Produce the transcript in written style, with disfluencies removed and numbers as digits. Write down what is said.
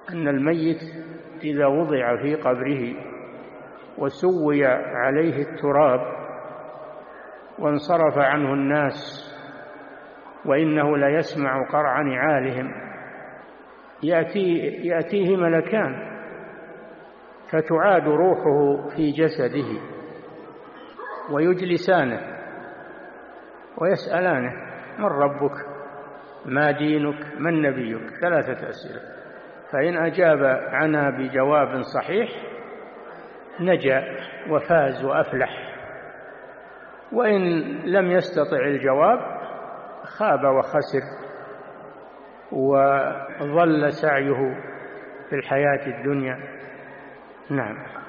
أن الميت إذا وضع في قبره وسوي عليه التراب وانصرف عنه الناس وإنه لا يسمع قرع نعالهم يأتيه ملكان فتعاد روحه في جسده ويجلسانه ويسألانه: من ربك؟ ما دينك؟ من نبيك؟ 3 أسئلة، فإن أجاب عنها بجواب صحيح نجا وفاز وأفلح، وإن لم يستطع الجواب خاب وخسر وظل سعيه في الحياة الدنيا. نعم.